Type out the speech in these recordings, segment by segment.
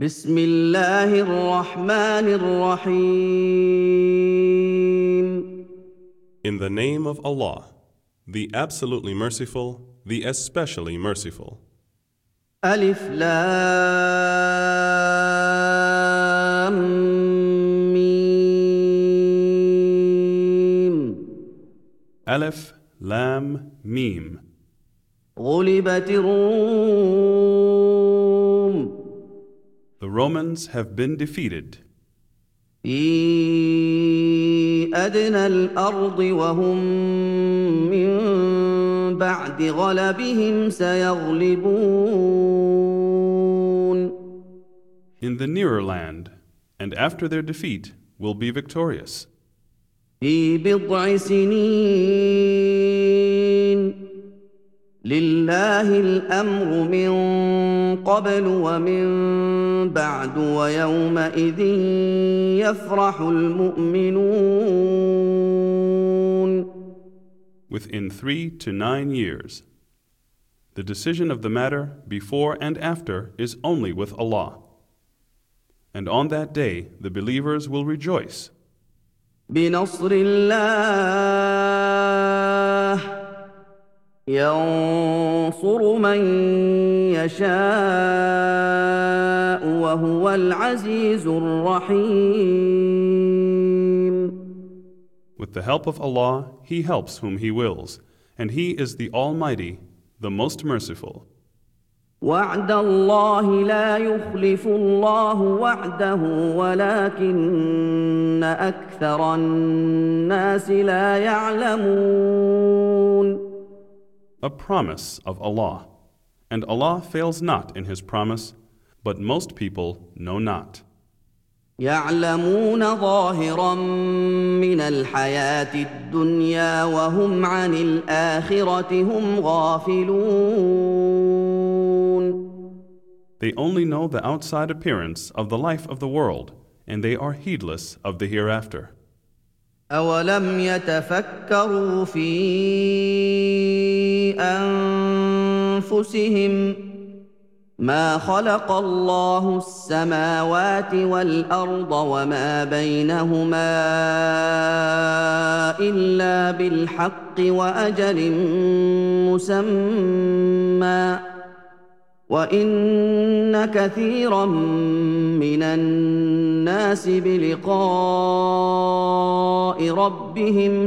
بسم الله الرحمن الرحيم. In the name of Allah, the absolutely merciful, the especially merciful. ألف لام ميم. Aleph, Lam, Mim. غلبت الروم The Romans have been defeated في أدنى الأرض وهم من بعد غلبهم سيغلبون. in the nearer land, and after their defeat will be victorious. في بضع سنين لله الأمر من قبل ومن بعد ويومئذ يفرح المؤمنون. Within 3 to 9 years. The decision of the matter before and after is only with Allah. And on that day the believers will rejoice. بنصر الله ينصر من يشاء وهو العزيز الرحيم. With the help of Allah, He helps whom He wills, and He is the Almighty, the Most Merciful. وعد الله لا يخلف الله وعده ولكن أكثر الناس لا يعلمون. A promise of Allah, and Allah fails not in His promise, but most people know not. يعلمون ظاهرا من الحياة الدنيا وهم عن الآخرة هم غافلون. They only know the outside appearance of the life of the world, and they are heedless of the hereafter. أولم يتفكروا في أنفسهم ما خلق الله السماوات والأرض وما بينهما إلا بالحق وأجل مسمى وإن كثيرا من الناس بلقاء ربهم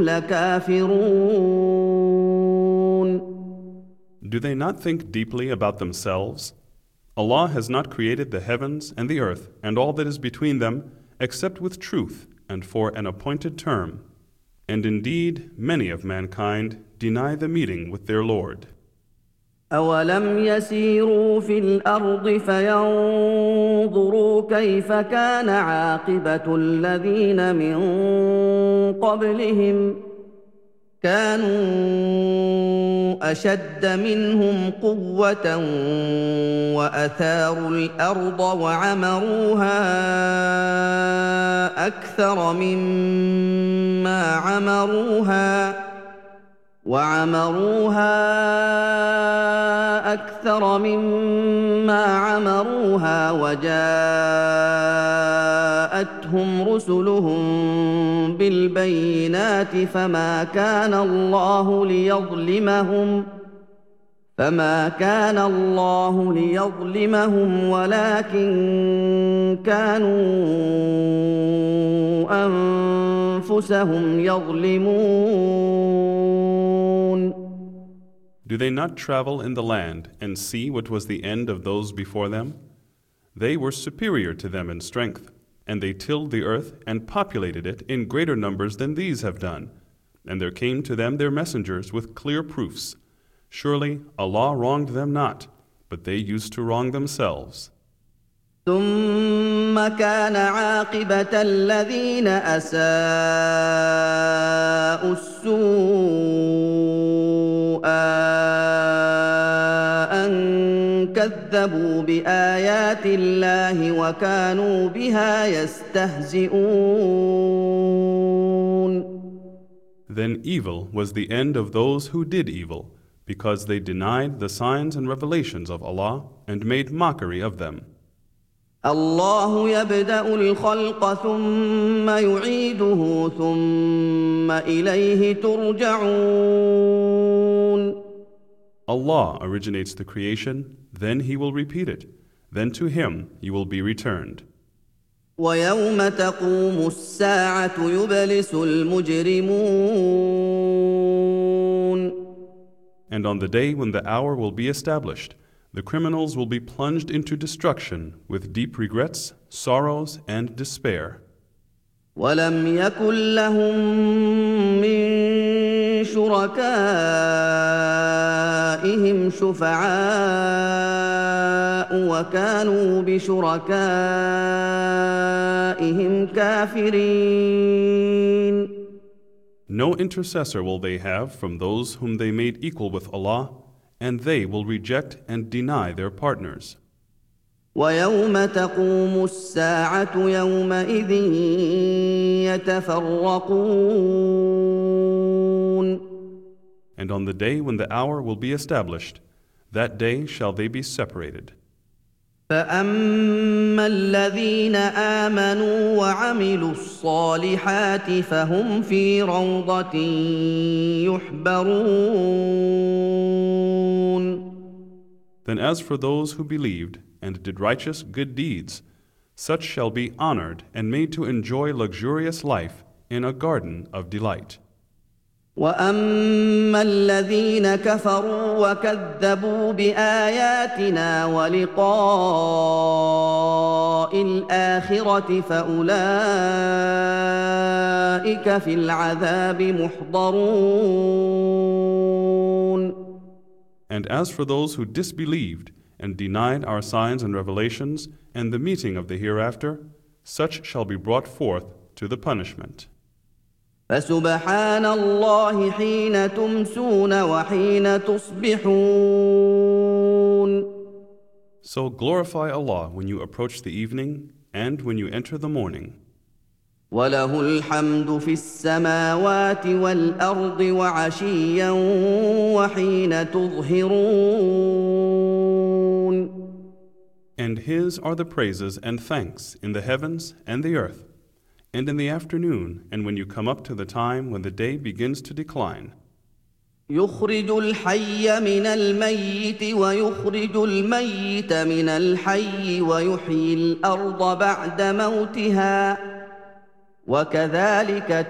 لكافرون. Do they not think deeply about themselves? Allah has not created the heavens and the earth and all that is between them except with truth and for an appointed term. And indeed, many of mankind deny the meeting with their Lord. أولم يسيروا في الأرض فينظروا كيف كان عاقبة الذين من قبلهم كانوا أشد منهم قوة وأثاروا الأرض وعمروها أكثر مما عمروها وجاءتهم رسلهم بالبينات فما كان الله ليظلمهم ولكن كانوا أنفسهم يظلمون. Do they not travel in the land and see what was the end of those before them? They were superior to them in strength, and they tilled the earth and populated it in greater numbers than these have done. And there came to them their messengers with clear proofs. Surely Allah wronged them not, but they used to wrong themselves. ثم كان عاقبة الذين أساءوا السوء أن كذبوا بآيات الله وكانوا بها يستهزئون. Then evil was the end of those who did evil, because they denied the signs and revelations of Allah and made mockery of them. الله يبدأ الخلق ثم يعيده ثم إليه ترجعون. Allah originates the creation, then He will repeat it. Then to Him you will be returned. ويوم تقوم الساعة يبلس المجرمون. And on the day when the hour will be established, the criminals will be plunged into destruction with deep regrets, sorrows, and despair. ولم يكن لهم من شركائهم شفعاء وكانوا بشركائهم كافرين. No intercessor will they have from those whom they made equal with Allah, and they will reject and deny their partners. ويوم تقوم الساعة يومئذ يتفرقون. And on the day when the hour will be established, that day shall they be separated. فأما الذين آمنوا وعملوا الصالحات فهم في روضة يحبرون. Then as for those who believed and did righteous good deeds, such shall be honored and made to enjoy luxurious life in a garden of delight. وأما الذين كفروا وكذبوا بآياتنا ولقاء الآخرة فأولئك في العذاب محضرون. And as for those who disbelieved and denied our signs and revelations and the meeting of the hereafter, such shall be brought forth to the punishment. فسبحان الله حين تمسون وحين تصبحون. So glorify Allah when you approach the evening and when you enter the morning. وله الحمد في السماوات والأرض وعشيا وحين تظهرون. And His are the praises and thanks in the heavens and the earth, and in the afternoon, and when you come up to the time when the day begins to decline. يخرج الحي من الميت ويخرج الميت من الحي ويحيي الأرض بعد موتها وكذلك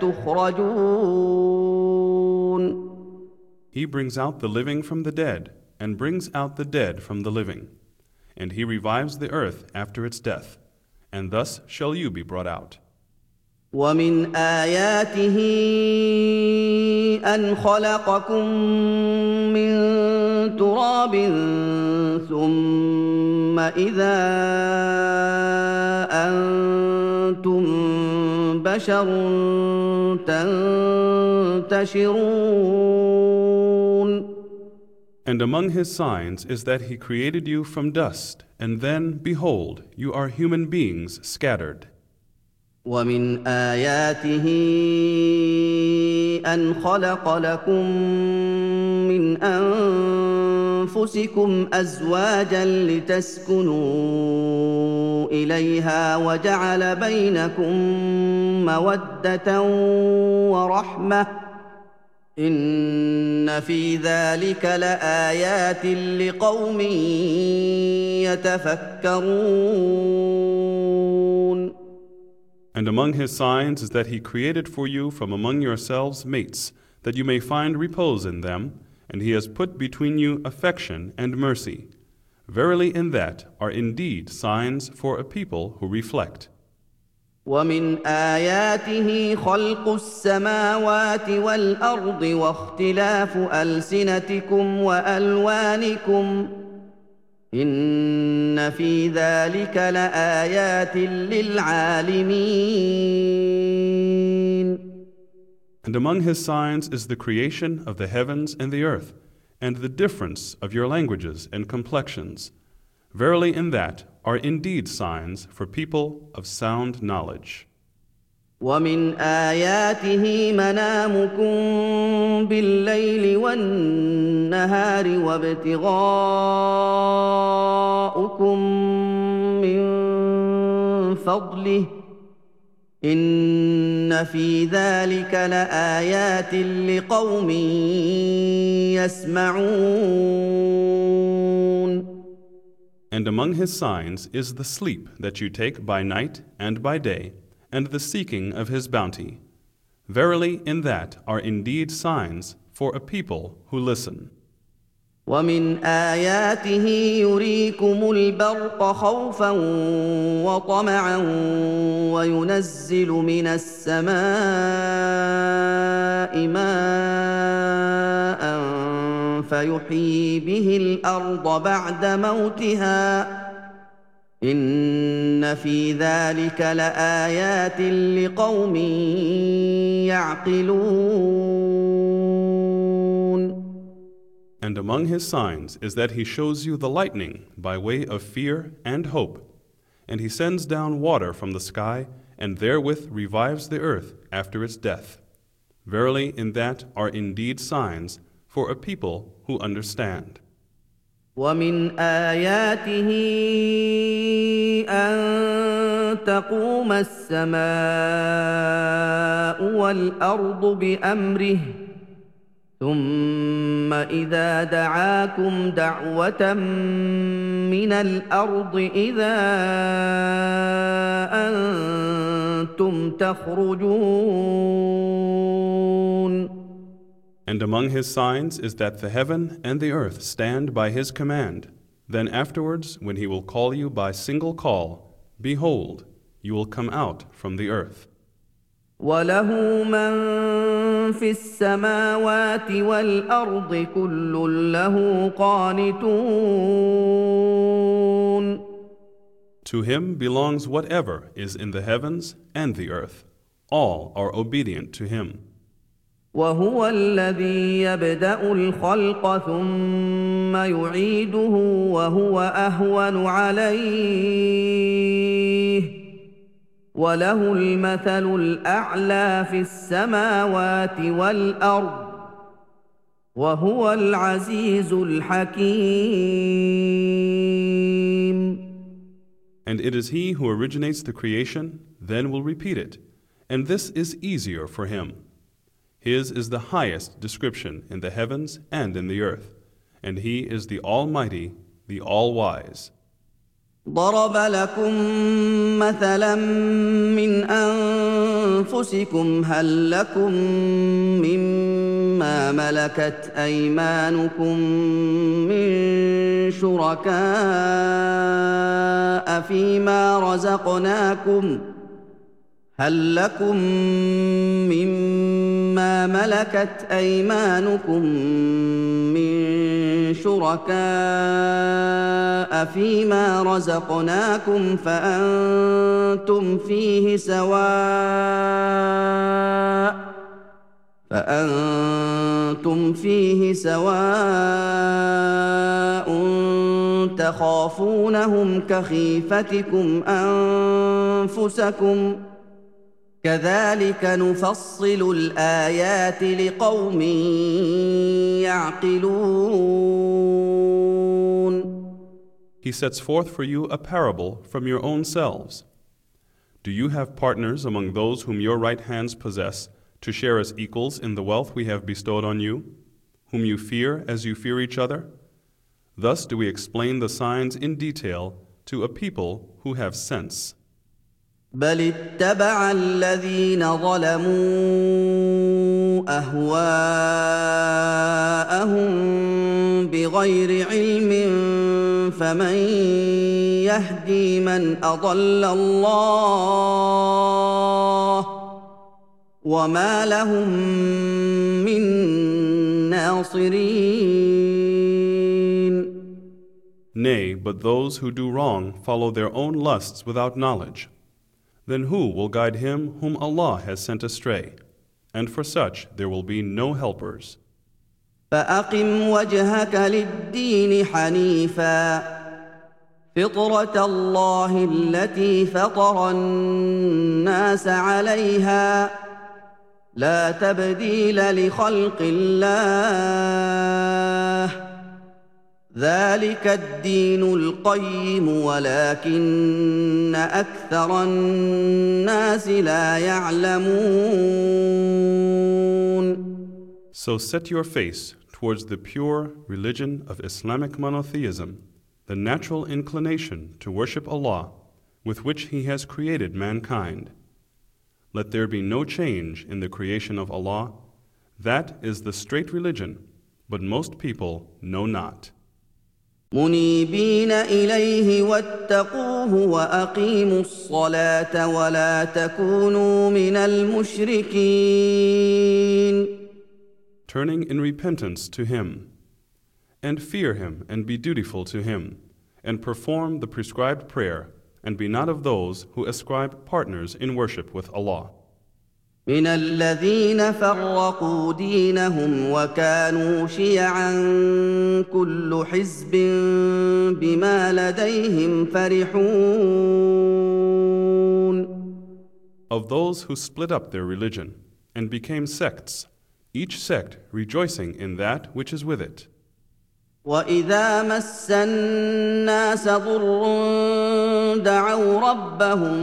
تخرجون. He brings out the living from the dead, and brings out the dead from the living. And He revives the earth after its death, and thus shall you be brought out. ومن آياته أن خلقكم من تراب ثم إذا أنتم بشر تنتشرون. And among His signs is that He created you from dust, and then, behold, you are human beings scattered. ومن آياته أن خلق لكم من أنفسكم أزواجا لتسكنوا إليها وجعل بينكم مودة ورحمة إن في ذلك لآيات لقوم يتفكرون. And among His signs is that He created for you from among yourselves mates, that you may find repose in them, and He has put between you affection and mercy. Verily in that are indeed signs for a people who reflect. ومن آياته خلق السماوات والأرض واختلاف ألسنتكم وألوانكم إن في ذلك لآيات للعالمين. And among His signs is the creation of the heavens and the earth, and the difference of your languages and complexions. Verily in that are indeed signs for people of sound knowledge. ومن آياته منامكم بالليل والنهار وابتغاؤكم من فضله إن في ذلك لآيات لقوم يسمعون. And among his signs is the sleep that you take by night and by day, and the seeking of his bounty. Verily, in that are indeed signs for a people who listen. ومن آياته يريكم البرق خوفا وطمعا وينزل من السماء ماء فيحيي به الأرض بعد موتها إن في ذلك لآيات لقوم يعقلون. And among his signs is that he shows you the lightning by way of fear and hope, and he sends down water from the sky, and therewith revives the earth after its death. Verily, in that are indeed signs for a people who understand. ومن آياته أن تقوم السماء والأرض بأمره ثم إذا دعاكم دعوة من الأرض إذا أنتم تخرجون. And among his signs is that the heaven and the earth stand by his command. Then afterwards, when he will call you by single call, behold, you will come out from the earth. وله من في السماوات والأرض كل له قانتون. To him belongs whatever is in the heavens and the earth. All are obedient to him. وهو الذي يبدأ الخلق ثم يعيده وهو أهون عليه وله المثل الأعلى في السماوات والأرض وهو العزيز الحكيم. And it is he who originates the creation, then will repeat it, and this is easier for him. His is the highest description in the heavens and in the earth, and he is the Almighty, the All-Wise. ضرب لكم مثلا من أنفسكم هل لكم مما ملكت أيمانكم من شركاء فيما رزقناكم هل لكم مما ملكت أيمانكم من شركاء فيما رزقناكم فأنتم فيه سواء تخافونهم كخيفتكم أنفسكم كذلك نفصل الآيات لقوم يعقلون. He sets forth for you a parable from your own selves. Do you have partners among those whom your right hands possess to share as equals in the wealth we have bestowed on you, whom you fear as you fear each other? Thus do we explain the signs in detail to a people who have sense. بل اتبع الذين ظلموا أهواءهم بغير علم فمن يهدي من أضل الله وما لهم من ناصرين. Nay, but those who do wrong follow their own lusts without knowledge. Then who will guide him whom Allah has sent astray? And for such there will be no helpers. فأقم وجهك للدين حنيفا فطرة الله التي فطر الناس عليها لا تبديل لخلق الله ذلك الدين القيم ولكن أكثر الناس لا يعلمون. So set your face towards the pure religion of Islamic monotheism, the natural inclination to worship Allah, with which He has created mankind. Let there be no change in the creation of Allah. That is the straight religion, but most people know not. منيبين إليه واتقوه وأقيموا الصلاة ولا تكونوا من المشركين. Turning in repentance to Him, and fear Him and be dutiful to Him, and perform the prescribed prayer, and be not of those who ascribe partners in worship with Allah. من الذين فرقوا دينهم وكانوا شيعا كل حزب بما لديهم فرحون. Of those who split up their religion and became sects, each sect rejoicing in that which is with it. وإذا مس الناس ضر دعوا ربهم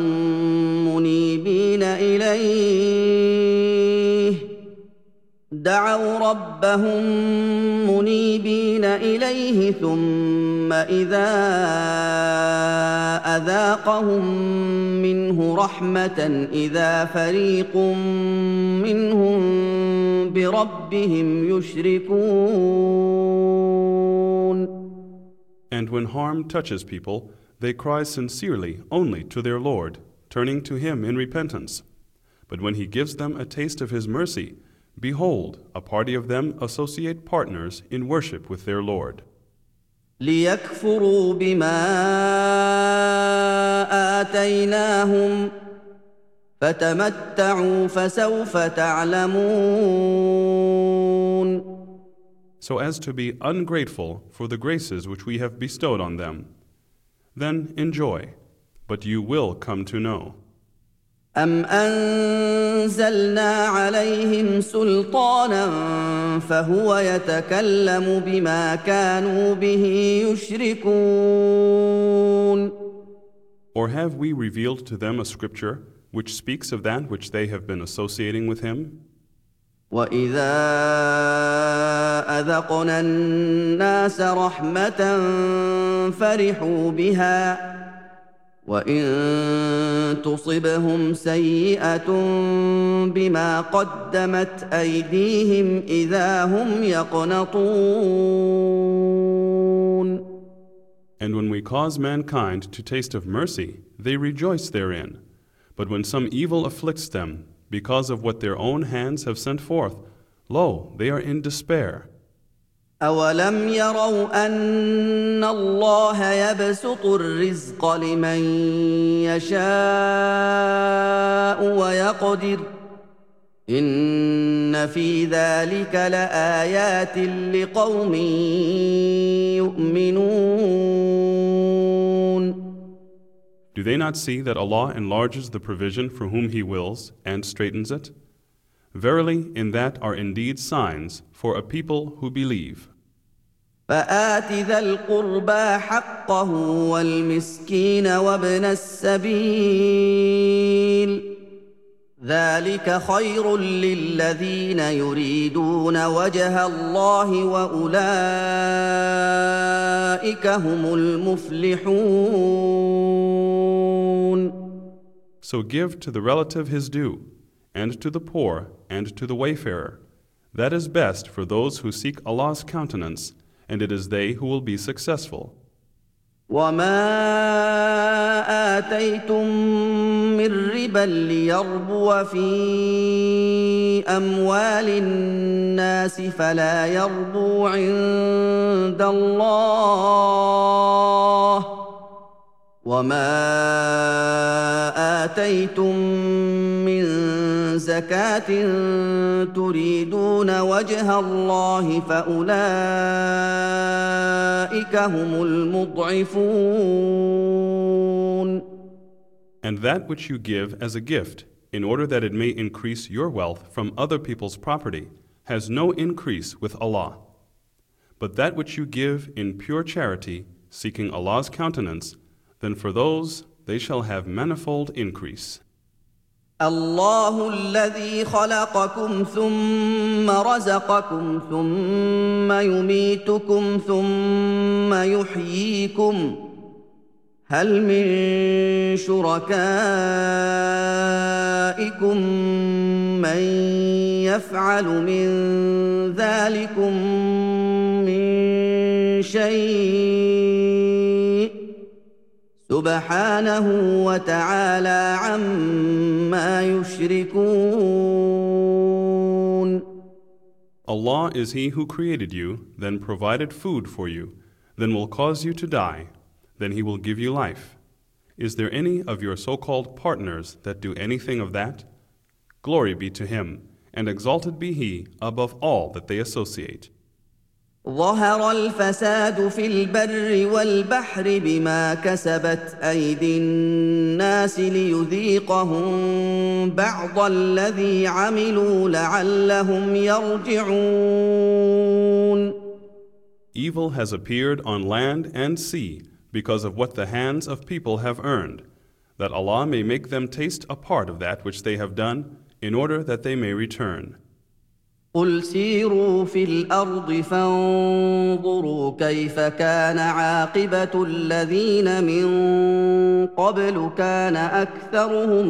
منيبين إليه ثم إذا أذاقهم منه رحمة إذا فريق منهم بربهم يشركون. And when harm touches people, they cry sincerely only to their Lord, turning to Him in repentance. But when He gives them a taste of His mercy, behold, a party of them associate partners in worship with their Lord. ليكفروا بما آتيناهم فتمتعوا فسوف تعلمون. So as to be ungrateful for the graces which we have bestowed on them. Then enjoy, but you will come to know. أم أنزلنا عليهم سلطانا فهو يتكلم بما كانوا به يشركون. Or have we revealed to them a scripture which speaks of that which they have been associating with Him? وإذا أذقنا الناس رحمة فرحوا بها وإن تصبهم سيئة بما قدمت أيديهم إذا هم يقنطون. And when we cause mankind to taste of mercy, they rejoice therein. But when some evil afflicts them, because of what their own hands have sent forth, lo, they are in despair. أولم يروا أن الله يبسط الرزق لمن يشاء ويقدر إن في ذلك لآيات لقوم يؤمنون. Do they not see that Allah enlarges the provision for whom He wills and straightens it? Verily, in that are indeed signs for a people who believe. فآت ذا القربى حقه والمسكين وابن السبيل ذلك خير للذين يريدون وجه الله وأولئك هم المفلحون. So give to the relative his due, and to the poor, and to the wayfarer. That is best for those who seek Allah's countenance, and it is they who will be successful. وما آتيتم من ربا ليربو في أموال الناس فلا يربو عند الله وما آتيتم من زكاة تريدون وجه الله فأولئك هم المضعفون. And that which you give as a gift, in order that it may increase your wealth from other people's property, has no increase with Allah. But that which you give in pure charity, seeking Allah's countenance, then for those they shall have manifold increase. الله الذي خلقكم ثم رزقكم ثم يميتكم ثم يحييكم هل من شركائكم من يفعل من ذلكم من شيء سبحانه وتعالى عما يشركون. Allah is He who created you, then provided food for you, then will cause you to die, then He will give you life. Is there any of your so-called partners that do anything of that? Glory be to Him, and exalted be He above all that they associate. ظهر الفساد في البر والبحر بما كسبت أيدي الناس ليذيقهم بعض الذي عملوا لعلهم يرجعون. Evil has appeared on land and sea because of what the hands of people have earned, that Allah may make them taste a part of that which they have done, in order that they may return. قل سيروا في الأرض فانظروا كيف كان عاقبة الذين من قبل كان أكثرهم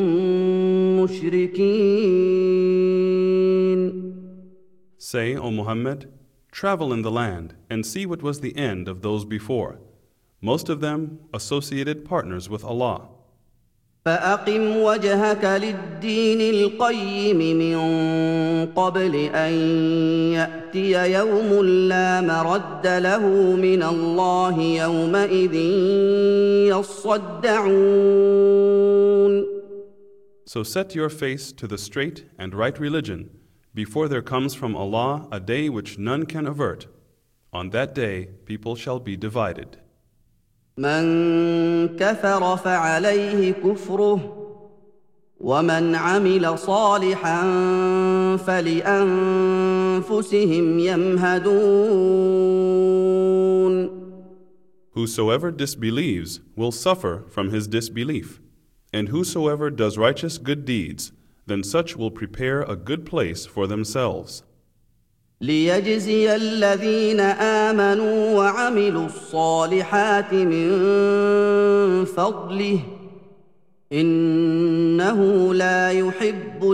مشركين. Say, O Muhammad, travel in the land and see what was the end of those before. Most of them associated partners with Allah. فأقم وجهك للدين القيم من قبل أن يأتي يوم لا مرد له من الله يومئذ يصدعون. So set your face to the straight and right religion before there comes from Allah a day which none can avert. On that day people shall be divided. من كفر فعليه كفره ومن عمل صالحا فلأنفسهم يمهدون. Whosoever disbelieves will suffer from his disbelief, and whosoever does righteous good deeds, then such will prepare a good place for themselves. ليجزي الذين آمنوا وعملوا الصالحات من فضله إنه لا يحب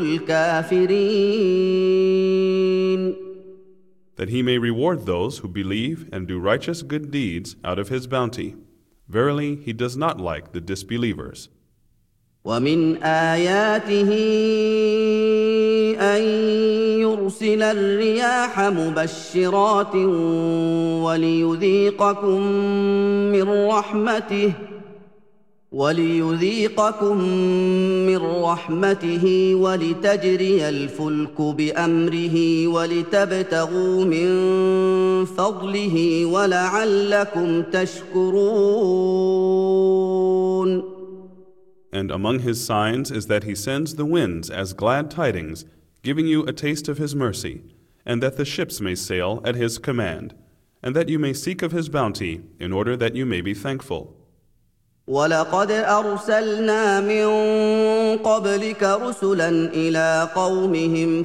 الكافرين. That he may reward those who believe and do righteous good deeds out of his bounty. Verily, he does not like the disbelievers. ومن آياته أن يرسل الرياح مبشرات وليذيقكم من رحمته ولتجري الفلك بأمره ولتبتغوا من فضله ولعلكم تشكرون. And among his signs is that he sends the winds as glad tidings, giving you a taste of his mercy, and that the ships may sail at his command, and that you may seek of his bounty, in order that you may be thankful. وَلَقَدْ أَرْسَلْنَا مِن قَبْلِكَ رُسُلًا إِلَىٰ قَوْمِهِمْ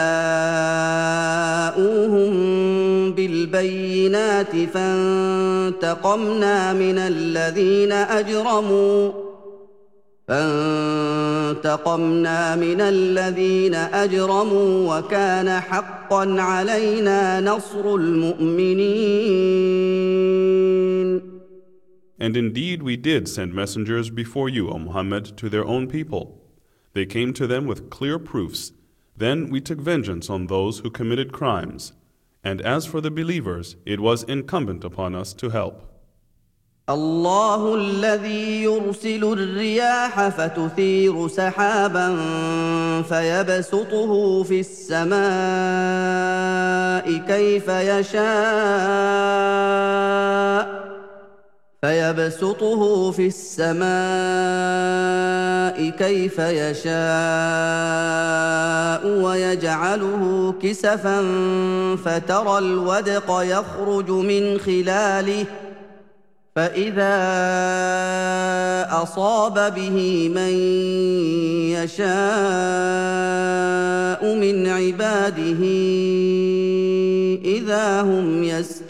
فَجَاءُوهُم بِالْبَيِّنَاتِ فَانتَقَمْنَا من الذين أجرموا وكان حقا علينا نصر المؤمنين. And indeed we did send messengers before you, O Muhammad, to their own people. They came to them with clear proofs. Then we took vengeance on those who committed crimes. And as for the believers, it was incumbent upon us to help. الله الذي يرسل الرياح فتثير سحابا فيبسطه في السماء كيف يشاء ويجعله كسفا فترى الودق يخرج من خلاله فإذا أصاب به من يشاء من عباده إذا هم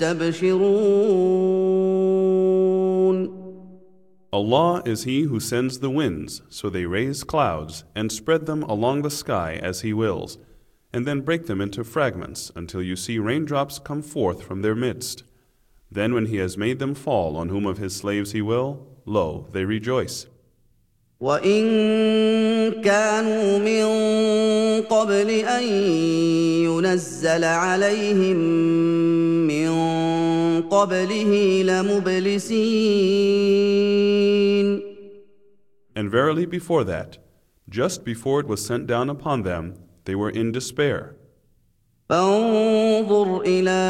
يستبشرون. Allah is He who sends the winds, so they raise clouds and spread them along the sky as He wills, and then break them into fragments until you see raindrops come forth from their midst. Then when He has made them fall on whom of His slaves He will, lo, they rejoice. وَإِن كَانُوا مِن قَبْلِ أَن يُنَزَّلَ عَلَيْهِم مِّن قَبْلِهِ لَمُبْلِسِينَ. And verily before that, just before it was sent down upon them, they were in despair. فانظر إلى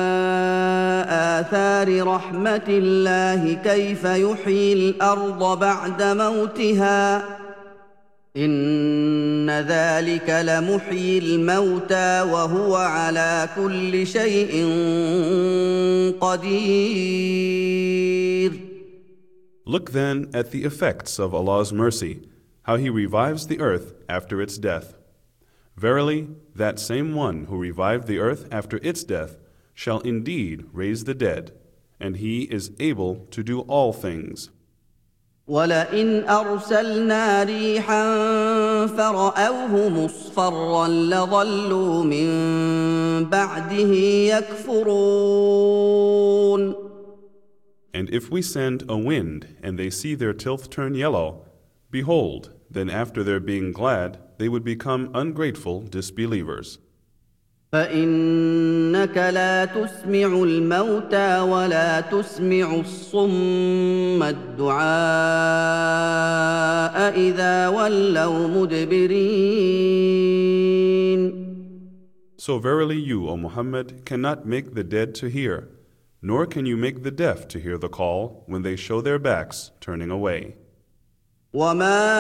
آثار رحمة الله كيف يحيي الأرض بعد موتها إن ذلك لمحيي الموتى وهو على كل شيء قدير. Look then at the effects of Allah's mercy, how He revives the earth after its death. Verily, that same one who revived the earth after its death shall indeed raise the dead, and He is able to do all things. وَلَئِنْ أَرْسَلْنَا رِيحًا فَرَأَوْهُ مُصْفَرًّا لَظَلُّوا مِن بَعْدِهِ يَكْفُرُونَ. And if we send a wind, and they see their tilth turn yellow, behold, then after their being glad, they would become ungrateful disbelievers. فإنك لا تسمع الموتى ولا تسمع الصم الدعاء إذا ولوا مدبرين. So verily you, O Muhammad, cannot make the dead to hear, nor can you make the deaf to hear the call when they show their backs, turning away. وما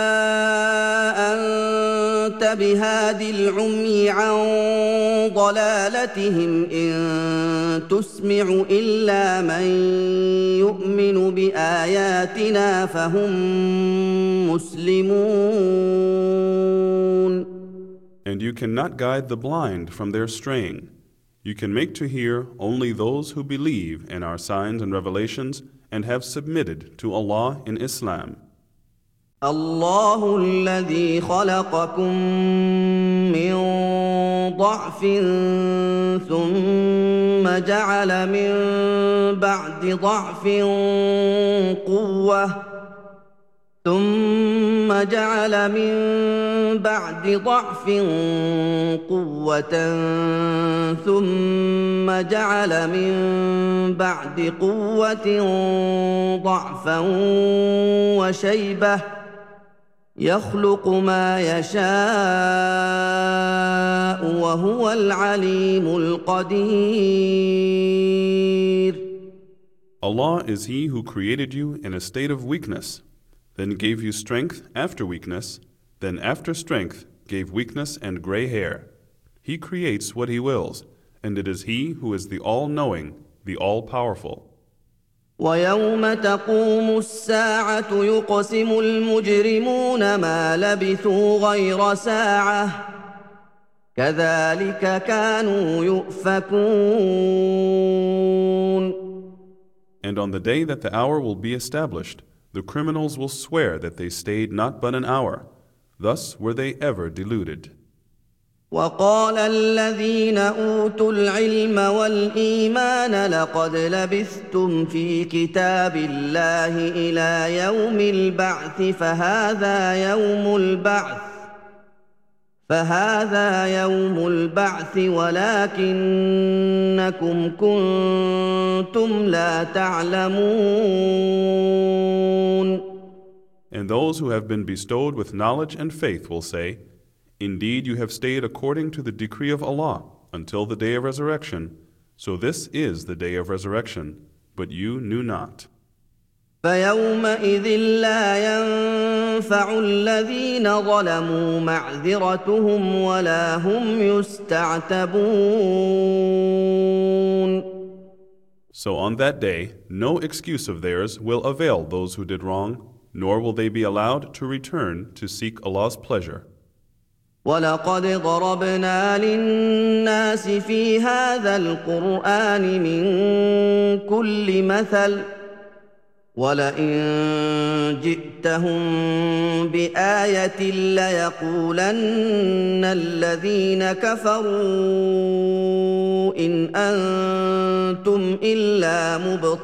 أنت بهاد العمي عن ضلالتهم إن تسمع إلا من يؤمن بآياتنا فهم مسلمون. And you cannot guide the blind from their straying. You can make to hear only those who believe in our signs and revelations and have submitted to Allah in Islam. الله الذي خلقكم من ضعف ثم جعل من بعد ضعف قوة ثم جعل من بعد ضعف قوة ثم جعل من بعد قوة ضعفا وشيبة يخلق ما يشاء وهو العليم القدير. Allah is He who created you in a state of weakness, then gave you strength after weakness, then after strength gave weakness and gray hair. He creates what He wills, and it is He who is the all-knowing, the all-powerful. ويوم تقوم الساعة يقسم المجرمون ما لبثوا غير ساعة كذلك كانوا يؤفكون. And on the day that the hour will be established, the criminals will swear that they stayed not but an hour. Thus were they ever deluded. وقال الذين أوتوا العلم والإيمان لقد لبثتم في كتاب الله إلى يوم البعث فهذا يوم البعث ولكنكم كنتم لا تعلمون. And those who have been bestowed with knowledge and faith will say, Indeed, you have stayed according to the decree of Allah until the day of resurrection. So this is the day of resurrection, but you knew not. فيومئذ لا ينفع الذين ظلموا معذرتهم ولا هم يستعتبون. So on that day, no excuse of theirs will avail those who did wrong, nor will they be allowed to return to seek Allah's pleasure. وَلَقَدْ ضَرَبْنَا لِلنَّاسِ فِي هَذَا الْقُرْآنِ مِنْ كُلِّ مَثَلٍ وَلَئِن جِئْتَهُم بِآيَةٍ لَّيَقُولَنَّ الَّذِينَ كَفَرُوا إِنْ أَنتُمْ إِلَّا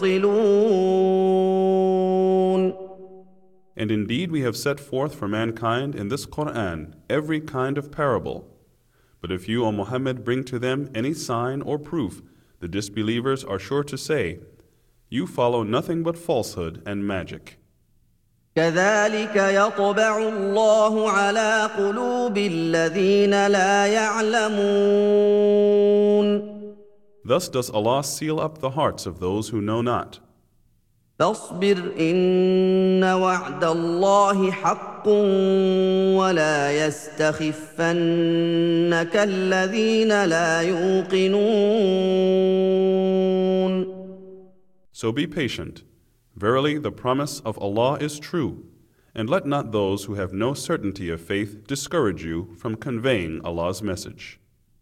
مُبْطِلُونَ. And indeed we have set forth for mankind in this Qur'an every kind of parable. But if you, O Muhammad, bring to them any sign or proof, the disbelievers are sure to say, "You follow nothing but falsehood and magic." كذلك يطبع الله على قلوب الذين لا يعلمون. Thus does Allah seal up the hearts of those who know not. فاصبر إن وعد الله حق ولا يستخفنك الذين لا يوقنون. So be patient. Verily, the promise of Allah is true, and let not those who have no certainty of faith discourage you from conveying Allah's message.